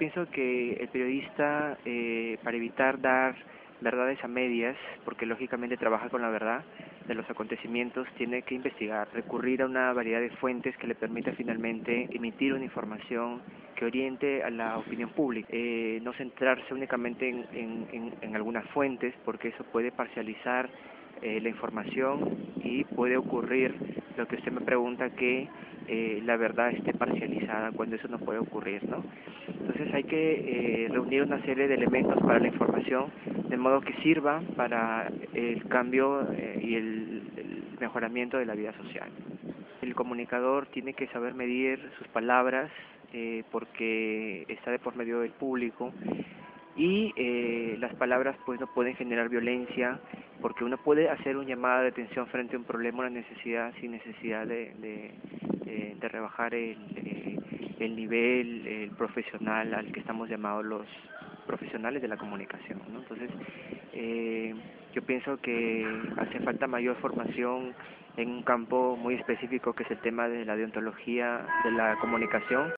pienso que el periodista, para evitar dar verdades a medias, porque lógicamente trabaja con la verdad de los acontecimientos, tiene que investigar, recurrir a una variedad de fuentes que le permita finalmente emitir una información que oriente a la opinión pública. No centrarse únicamente en algunas fuentes, porque eso puede parcializar la información y puede ocurrir lo que usted me pregunta, que la verdad esté parcializada, cuando eso no puede ocurrir, ¿no? Entonces hay que reunir una serie de elementos para la información, de modo que sirva para el cambio y el mejoramiento de la vida social. El comunicador tiene que saber medir sus palabras, porque está de por medio del público, y las palabras pues no pueden generar violencia, porque uno puede hacer una llamada de atención frente a un problema, una necesidad, sin necesidad de rebajar el nivel profesional al que estamos llamados los profesionales de la comunicación, ¿no? Entonces, yo pienso que hace falta mayor formación en un campo muy específico, que es el tema de la deontología de la comunicación.